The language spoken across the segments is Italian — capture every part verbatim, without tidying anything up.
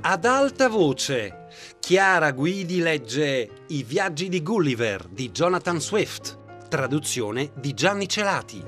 Ad alta voce, Chiara Guidi legge I viaggi di Gulliver di Jonathan Swift, traduzione di Gianni Celati.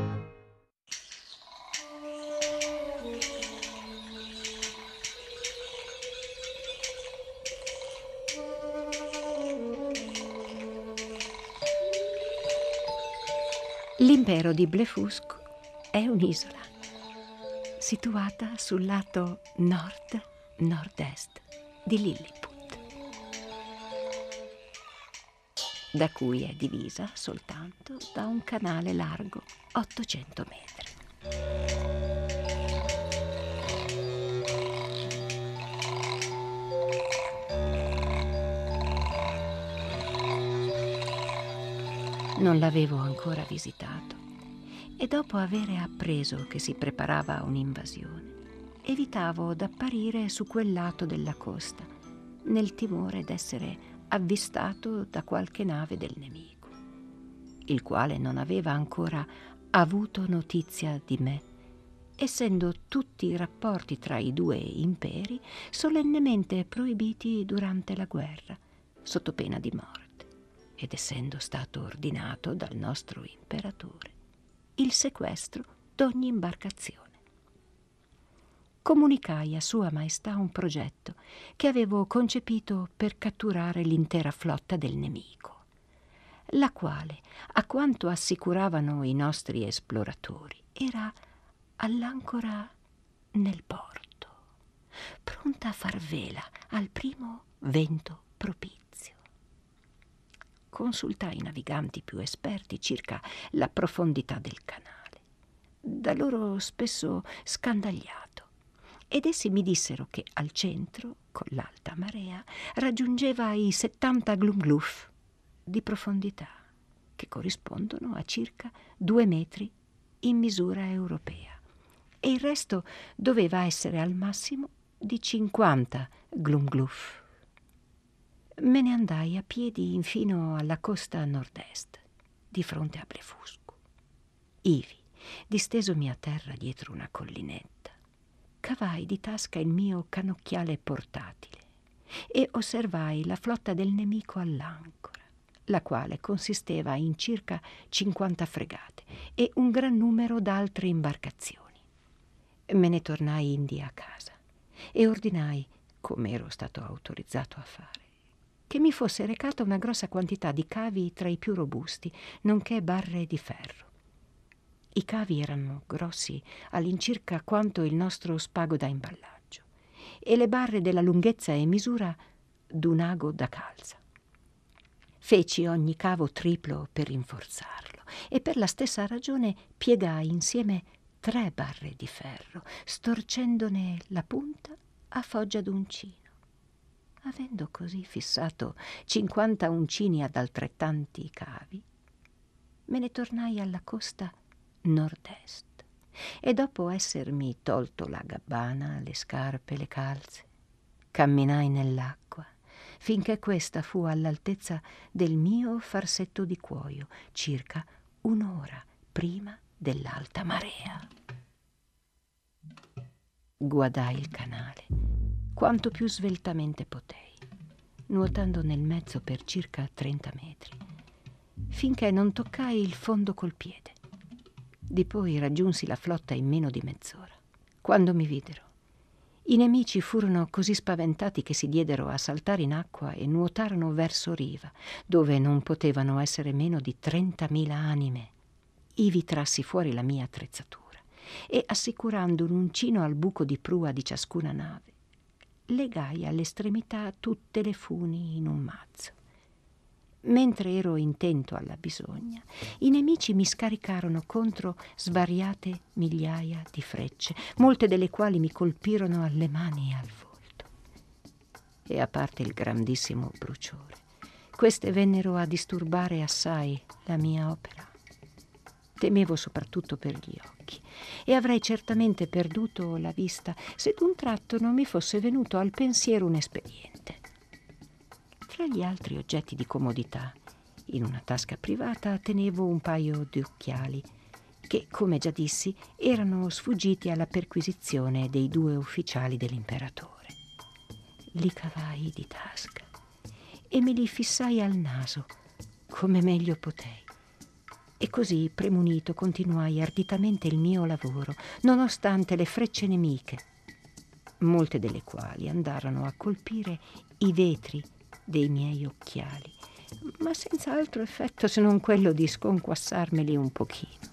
L'impero di Blefuscu è un'isola situata sul lato nord-nord-est di Lilliput, da cui è divisa soltanto da un canale largo ottocento metri. Non l'avevo ancora visitato e dopo avere appreso che si preparava un'invasione, evitavo d'apparire su quel lato della costa, nel timore d'essere avvistato da qualche nave del nemico, il quale non aveva ancora avuto notizia di me, essendo tutti i rapporti tra i due imperi solennemente proibiti durante la guerra, sotto pena di morte, ed essendo stato ordinato dal nostro imperatore il sequestro d'ogni imbarcazione. Comunicai a Sua Maestà un progetto che avevo concepito per catturare l'intera flotta del nemico, la quale, a quanto assicuravano i nostri esploratori, era all'ancora nel porto, pronta a far vela al primo vento propizio. Consultai i naviganti più esperti circa la profondità del canale, da loro spesso scandagliato, ed essi mi dissero che al centro, con l'alta marea, raggiungeva i settanta glumgluf di profondità, che corrispondono a circa due metri in misura europea, e il resto doveva essere al massimo di cinquanta glumgluf. Me ne andai a piedi infino alla costa nord-est, di fronte a Blefuscu. Ivi, distesomi a terra dietro una collinetta, cavai di tasca il mio cannocchiale portatile e osservai la flotta del nemico all'ancora, la quale consisteva in circa cinquanta fregate e un gran numero d'altre imbarcazioni. Me ne tornai indi a casa e ordinai, come ero stato autorizzato a fare, che mi fosse recata una grossa quantità di cavi tra i più robusti, nonché barre di ferro. I cavi erano grossi all'incirca quanto il nostro spago da imballaggio e le barre della lunghezza e misura d'un ago da calza. Feci ogni cavo triplo per rinforzarlo e per la stessa ragione piegai insieme tre barre di ferro, storcendone la punta a foggia d'uncino. Avendo così fissato cinquanta uncini ad altrettanti cavi, me ne tornai alla costa nord-est e dopo essermi tolto la gabbana, le scarpe, le calze, camminai nell'acqua finché questa fu all'altezza del mio farsetto di cuoio, circa un'ora prima dell'alta marea. Guardai il canale quanto più sveltamente potei, nuotando nel mezzo per circa trenta metri, finché non toccai il fondo col piede. Di poi raggiunsi la flotta in meno di mezz'ora. Quando mi videro, i nemici furono così spaventati che si diedero a saltare in acqua e nuotarono verso riva, dove non potevano essere meno di trentamila anime. Ivi trassi fuori la mia attrezzatura e, assicurando un uncino al buco di prua di ciascuna nave, legai all'estremità tutte le funi in un mazzo. Mentre ero intento alla bisogna, i nemici mi scaricarono contro svariate migliaia di frecce, molte delle quali mi colpirono alle mani e al volto. E a parte il grandissimo bruciore, queste vennero a disturbare assai la mia opera. Temevo soprattutto per gli occhi e avrei certamente perduto la vista se d'un tratto non mi fosse venuto al pensiero un espediente. Tra gli altri oggetti di comodità, in una tasca privata tenevo un paio di occhiali che, come già dissi, erano sfuggiti alla perquisizione dei due ufficiali dell'imperatore. li cavai di tasca e me li fissai al naso come meglio potei. E così, premunito, continuai arditamente il mio lavoro, nonostante le frecce nemiche, molte delle quali andarono a colpire i vetri dei miei occhiali, ma senza altro effetto se non quello di sconquassarmeli un pochino.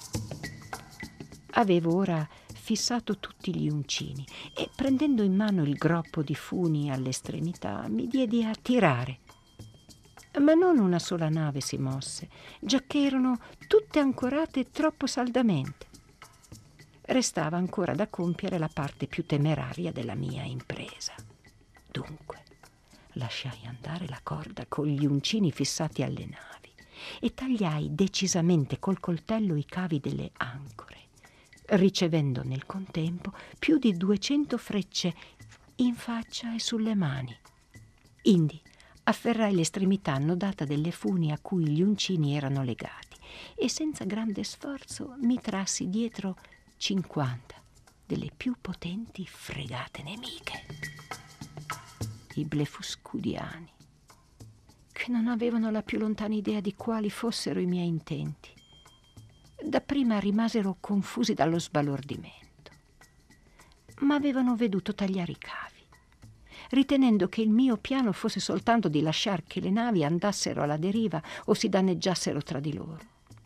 Avevo ora fissato tutti gli uncini e, prendendo in mano il groppo di funi all'estremità, mi diedi a tirare. Ma non una sola nave si mosse, giacché erano tutte ancorate troppo saldamente. Restava ancora da compiere la parte più temeraria della mia impresa. Dunque, lasciai andare la corda con gli uncini fissati alle navi e tagliai decisamente col coltello i cavi delle ancore, ricevendo nel contempo più di duecento frecce in faccia e sulle mani. Indi afferrai l'estremità annodata delle funi a cui gli uncini erano legati e senza grande sforzo mi trassi dietro cinquanta delle più potenti fregate nemiche. I blefuscudiani, che non avevano la più lontana idea di quali fossero i miei intenti, dapprima rimasero confusi dallo sbalordimento, ma avevano veduto tagliare i cavi, ritenendo che il mio piano fosse soltanto di lasciar che le navi andassero alla deriva o si danneggiassero tra di loro.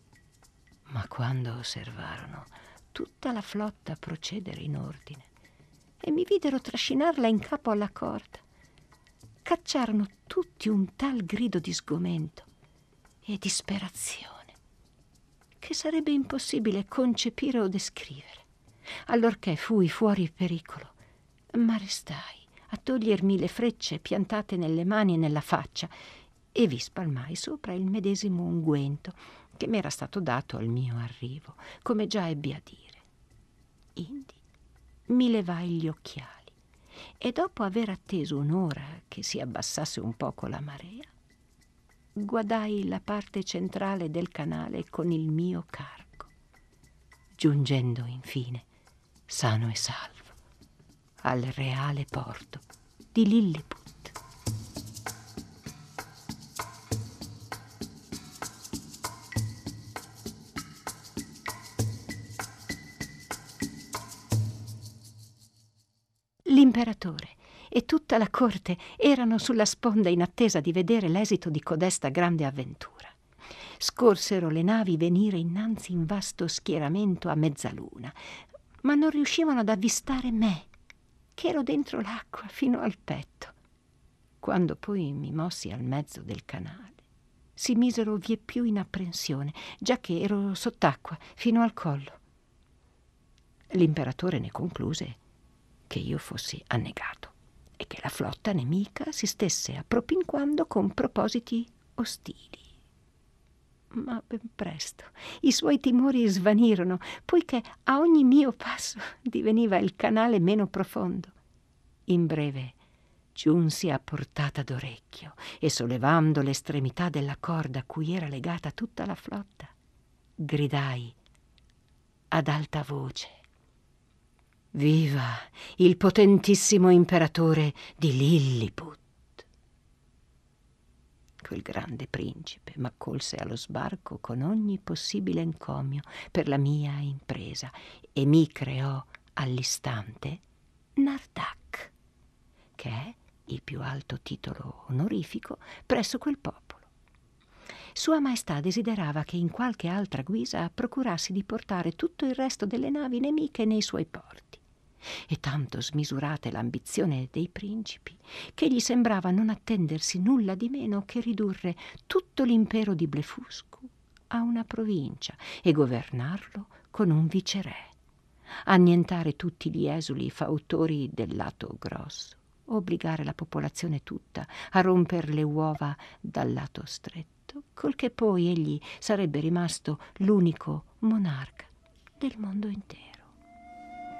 Ma quando osservarono tutta la flotta procedere in ordine e mi videro trascinarla in capo alla corda, cacciarono tutti un tal grido di sgomento e disperazione che sarebbe impossibile concepire o descrivere, allorché fui fuori pericolo, ma restai a togliermi le frecce piantate nelle mani e nella faccia e vi spalmai sopra il medesimo unguento che m'era stato dato al mio arrivo, come già ebbi a dire. Indi mi levai gli occhiali e dopo aver atteso un'ora che si abbassasse un poco la marea, guardai la parte centrale del canale con il mio cargo, giungendo infine, sano e salvo, al reale porto di Lilliput. L'imperatore e tutta la corte erano sulla sponda in attesa di vedere l'esito di codesta grande avventura. Scorsero le navi venire innanzi in vasto schieramento a mezzaluna, ma non riuscivano ad avvistare me, che ero dentro l'acqua fino al petto. Quando poi mi mossi al mezzo del canale, si misero vieppiù in apprensione, giacché ero sott'acqua fino al collo. L'imperatore ne concluse che io fossi annegato e che la flotta nemica si stesse appropinquando con propositi ostili. Ma ben presto i suoi timori svanirono, poiché a ogni mio passo diveniva il canale meno profondo. In breve giunsi a portata d'orecchio e, sollevando l'estremità della corda a cui era legata tutta la flotta, gridai ad alta voce: «Viva il potentissimo imperatore di Lilliput!» Quel grande principe m'accolse allo sbarco con ogni possibile encomio per la mia impresa e mi creò all'istante Nardak, che è il più alto titolo onorifico presso quel popolo. Sua Maestà desiderava che in qualche altra guisa procurassi di portare tutto il resto delle navi nemiche nei suoi porti. E tanto smisurata è l'ambizione dei principi che gli sembrava non attendersi nulla di meno che ridurre tutto l'impero di Blefuscu a una provincia e governarlo con un viceré, annientare tutti gli esuli fautori del lato grosso, obbligare la popolazione tutta a romper le uova dal lato stretto, col che poi egli sarebbe rimasto l'unico monarca del mondo intero.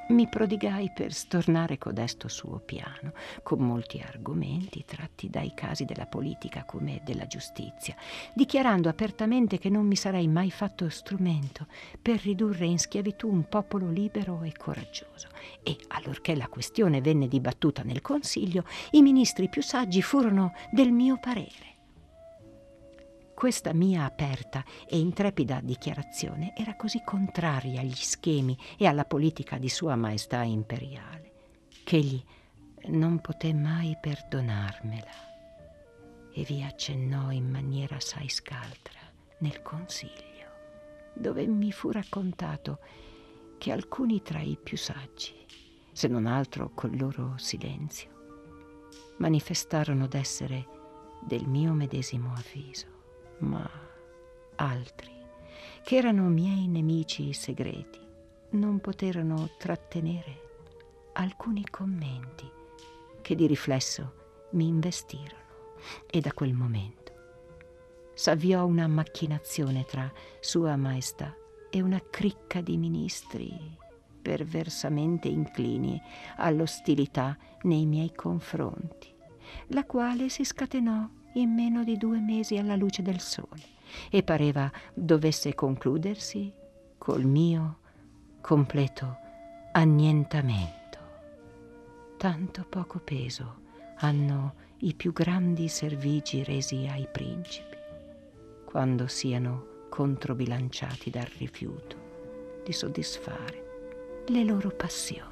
Mi prodigai per stornare codesto suo piano, con molti argomenti tratti dai casi della politica come della giustizia, dichiarando apertamente che non mi sarei mai fatto strumento per ridurre in schiavitù un popolo libero e coraggioso. E, allorché la questione venne dibattuta nel Consiglio, i ministri più saggi furono del mio parere. Questa mia aperta e intrepida dichiarazione era così contraria agli schemi e alla politica di Sua Maestà imperiale che egli non poté mai perdonarmela e vi accennò in maniera assai scaltra nel Consiglio, dove mi fu raccontato che alcuni tra i più saggi, se non altro col loro silenzio, manifestarono d'essere del mio medesimo avviso, ma altri, che erano miei nemici segreti, non poterono trattenere alcuni commenti che di riflesso mi investirono, e da quel momento s'avviò una macchinazione tra Sua Maestà e una cricca di ministri perversamente inclini all'ostilità nei miei confronti, la quale si scatenò in meno di due mesi alla luce del sole e pareva dovesse concludersi col mio completo annientamento. Tanto poco peso hanno i più grandi servigi resi ai principi, quando siano controbilanciati dal rifiuto di soddisfare le loro passioni.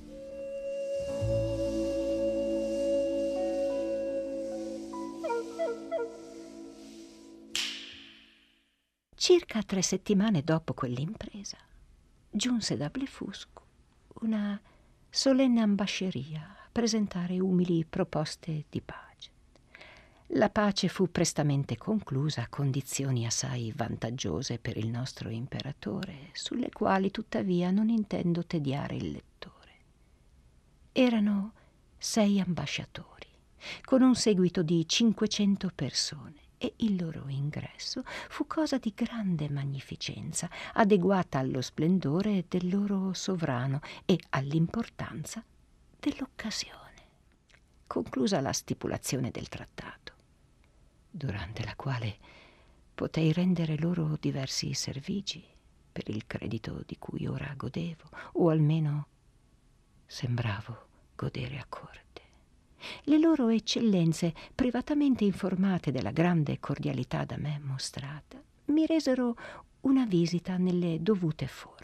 Circa tre settimane dopo quell'impresa, giunse da Blefuscu una solenne ambasceria a presentare umili proposte di pace. La pace fu prestamente conclusa a condizioni assai vantaggiose per il nostro imperatore, sulle quali tuttavia non intendo tediare il lettore. Erano sei ambasciatori, con un seguito di cinquecento persone, e il loro ingresso fu cosa di grande magnificenza, adeguata allo splendore del loro sovrano e all'importanza dell'occasione. Conclusa la stipulazione del trattato, durante la quale potei rendere loro diversi servigi per il credito di cui ora godevo, o almeno sembravo godere a corte. Le loro eccellenze, privatamente informate della grande cordialità da me mostrata, mi resero una visita nelle dovute forme.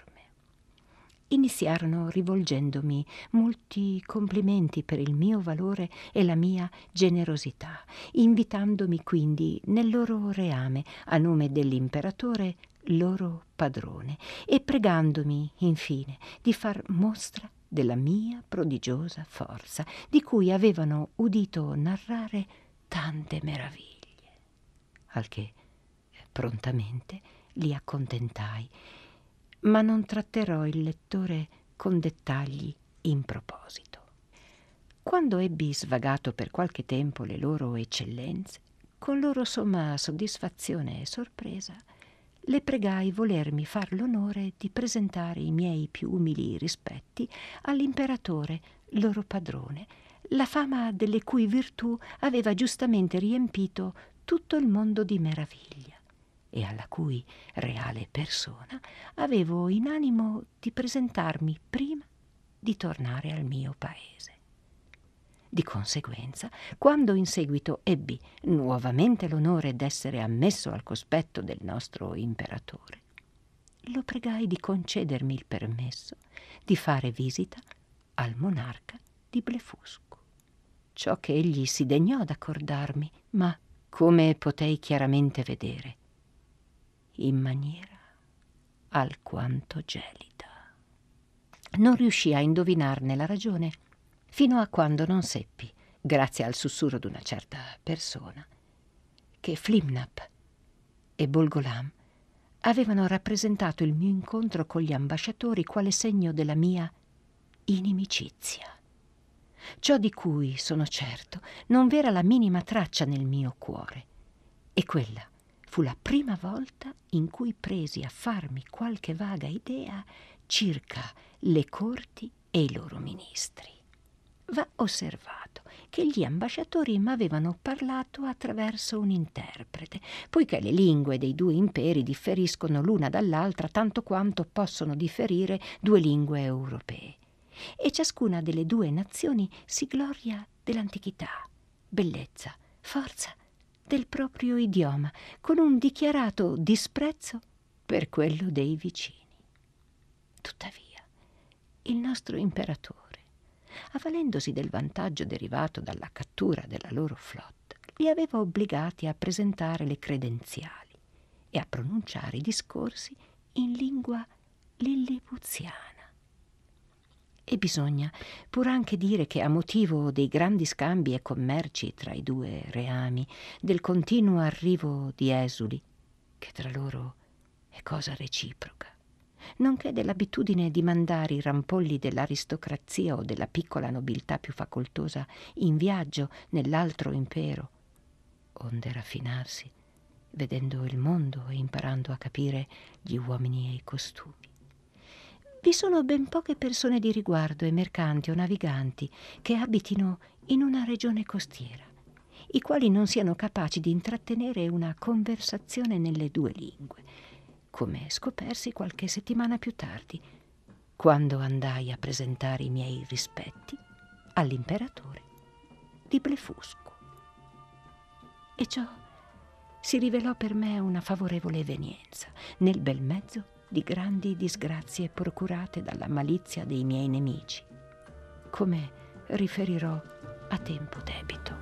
Iniziarono rivolgendomi molti complimenti per il mio valore e la mia generosità, invitandomi quindi nel loro reame a nome dell'imperatore loro padrone e pregandomi infine di far mostra della mia prodigiosa forza, di cui avevano udito narrare tante meraviglie, al che prontamente li accontentai, ma non tratterò il lettore con dettagli in proposito. Quando ebbi svagato per qualche tempo le loro eccellenze, con loro somma soddisfazione e sorpresa, le pregai volermi far l'onore di presentare i miei più umili rispetti all'imperatore loro padrone, la fama delle cui virtù aveva giustamente riempito tutto il mondo di meraviglia, e alla cui reale persona avevo in animo di presentarmi prima di tornare al mio paese. Di conseguenza, quando in seguito ebbi nuovamente l'onore d'essere ammesso al cospetto del nostro imperatore, lo pregai di concedermi il permesso di fare visita al monarca di Blefuscu. Ciò che egli si degnò d'accordarmi, ma, come potei chiaramente vedere, in maniera alquanto gelida. Non riuscii a indovinarne la ragione fino a quando non seppi, grazie al sussurro d'una certa persona, che Flimnap e Bolgolam avevano rappresentato il mio incontro con gli ambasciatori quale segno della mia inimicizia. Ciò di cui, sono certo, non v'era la minima traccia nel mio cuore, e quella fu la prima volta in cui presi a farmi qualche vaga idea circa le corti e i loro ministri. Va osservato che gli ambasciatori m'avevano parlato attraverso un interprete, poiché le lingue dei due imperi differiscono l'una dall'altra tanto quanto possono differire due lingue europee, e ciascuna delle due nazioni si gloria dell'antichità, bellezza, forza del proprio idioma, con un dichiarato disprezzo per quello dei vicini. Tuttavia, il nostro imperatore, avvalendosi del vantaggio derivato dalla cattura della loro flotta, li aveva obbligati a presentare le credenziali e a pronunciare i discorsi in lingua lillipuziana. E bisogna pur anche dire che a motivo dei grandi scambi e commerci tra i due reami, del continuo arrivo di esuli, che tra loro è cosa reciproca, nonché dell'abitudine di mandare i rampolli dell'aristocrazia o della piccola nobiltà più facoltosa in viaggio nell'altro impero, onde raffinarsi, vedendo il mondo e imparando a capire gli uomini e i costumi. Vi sono ben poche persone di riguardo e mercanti o naviganti che abitino in una regione costiera, i quali non siano capaci di intrattenere una conversazione nelle due lingue, come scopersi qualche settimana più tardi, quando andai a presentare i miei rispetti all'imperatore di Blefuscu. E ciò si rivelò per me una favorevole evenienza, nel bel mezzo di grandi disgrazie procurate dalla malizia dei miei nemici, come riferirò a tempo debito.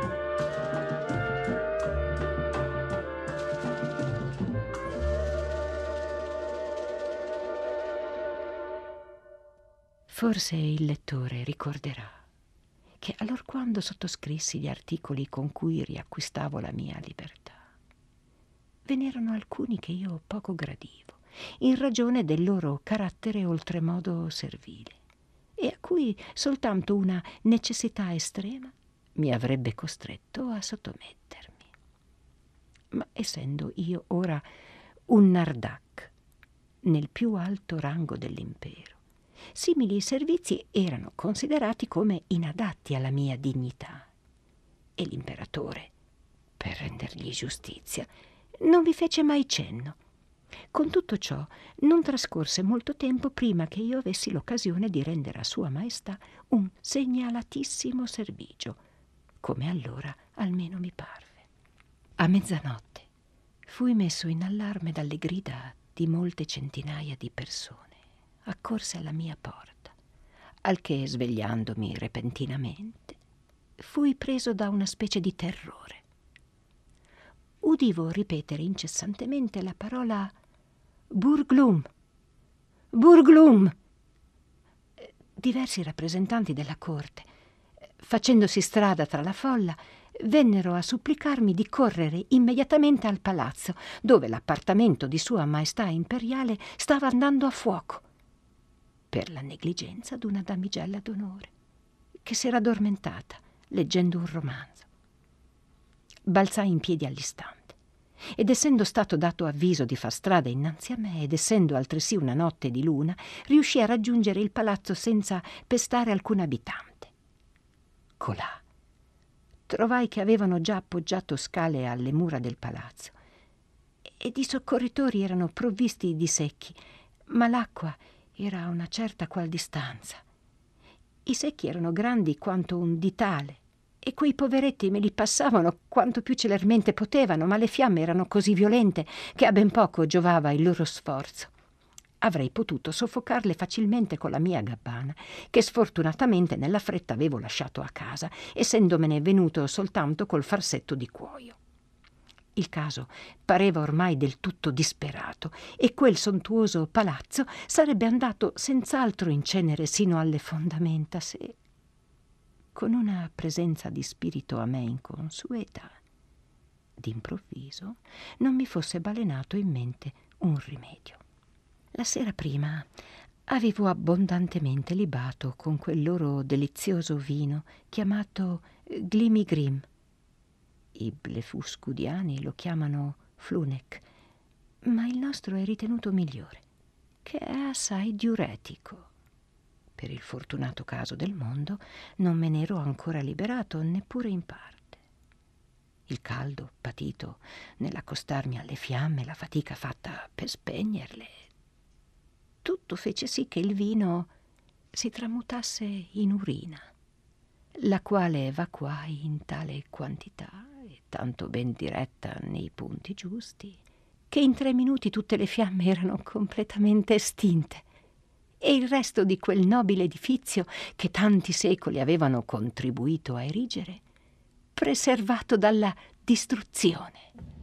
Forse il lettore ricorderà che allorquando sottoscrissi gli articoli con cui riacquistavo la mia libertà, ve n'erano alcuni che io poco gradivo, in ragione del loro carattere oltremodo servile, e a cui soltanto una necessità estrema mi avrebbe costretto a sottomettermi. Ma essendo io ora un nardac nel più alto rango dell'impero, simili servizi erano considerati come inadatti alla mia dignità, e l'imperatore, per rendergli giustizia, non vi fece mai cenno. Con tutto ciò non trascorse molto tempo prima che io avessi l'occasione di rendere a Sua Maestà un segnalatissimo servigio, come allora almeno mi parve. A mezzanotte fui messo in allarme dalle grida di molte centinaia di persone accorse alla mia porta, al che, svegliandomi repentinamente, fui preso da una specie di terrore. Udivo ripetere incessantemente la parola Burglum, Burglum. Diversi rappresentanti della corte, facendosi strada tra la folla, vennero a supplicarmi di correre immediatamente al palazzo, dove l'appartamento di Sua Maestà Imperiale stava andando a fuoco, per la negligenza d'una damigella d'onore che s'era addormentata leggendo un romanzo. Balzai in piedi all'istante, ed essendo stato dato avviso di far strada innanzi a me, ed essendo altresì una notte di luna, riuscì a raggiungere il palazzo senza pestare alcun abitante. Colà trovai che avevano già appoggiato scale alle mura del palazzo, ed i soccorritori erano provvisti di secchi, ma l'acqua era a una certa qual distanza. I secchi erano grandi quanto un ditale, e quei poveretti me li passavano quanto più celermente potevano, ma le fiamme erano così violente che a ben poco giovava il loro sforzo. Avrei potuto soffocarle facilmente con la mia gabbana, che sfortunatamente nella fretta avevo lasciato a casa, essendomene venuto soltanto col farsetto di cuoio. Il caso pareva ormai del tutto disperato, e quel sontuoso palazzo sarebbe andato senz'altro in cenere sino alle fondamenta se, con una presenza di spirito a me inconsueta, d'improvviso non mi fosse balenato in mente un rimedio. La sera prima avevo abbondantemente libato con quel loro delizioso vino chiamato Glimigrim. I blefuscudiani lo chiamano Flunek, ma il nostro è ritenuto migliore. che è assai diuretico. Per il fortunato caso del mondo non me ne ero ancora liberato neppure in parte. Il caldo patito nell'accostarmi alle fiamme, la fatica fatta per spegnerle, tutto fece sì che il vino si tramutasse in urina, la quale evacuai in tale quantità e tanto ben diretta nei punti giusti, che in tre minuti tutte le fiamme erano completamente estinte e il resto di quel nobile edifizio che tanti secoli avevano contribuito a erigere, preservato dalla distruzione.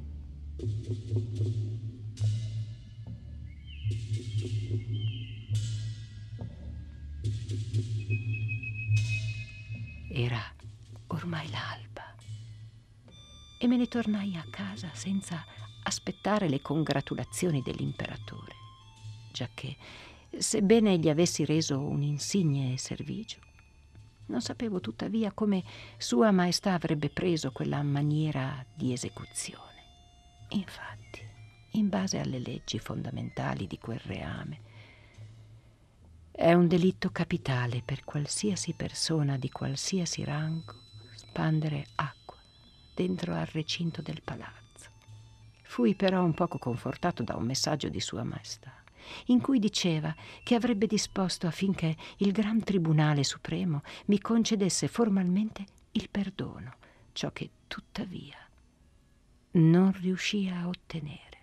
Era ormai l'alba e me ne tornai a casa senza aspettare le congratulazioni dell'imperatore, giacché, sebbene gli avessi reso un insigne servigio, non sapevo tuttavia come Sua Maestà avrebbe preso quella maniera di esecuzione. Infatti, in base alle leggi fondamentali di quel reame, è un delitto capitale per qualsiasi persona di qualsiasi rango spandere acqua dentro al recinto del palazzo. Fui però un poco confortato da un messaggio di Sua Maestà, in cui diceva che avrebbe disposto affinché il Gran Tribunale Supremo mi concedesse formalmente il perdono, ciò che tuttavia non riuscì a ottenere.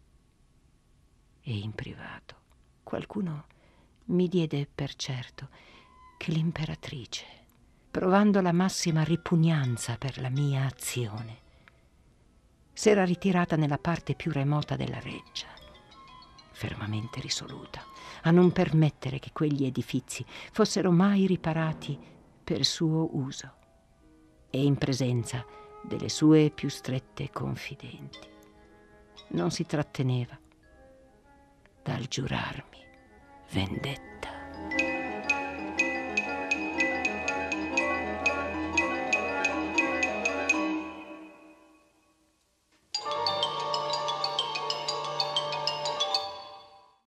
E in privato qualcuno mi diede per certo che l'imperatrice, provando la massima ripugnanza per la mia azione, s'era ritirata nella parte più remota della reggia, fermamente risoluta a non permettere che quegli edifizi fossero mai riparati per suo uso e in presenza delle sue più strette confidenti. Non si tratteneva dal giurarmi vendetta.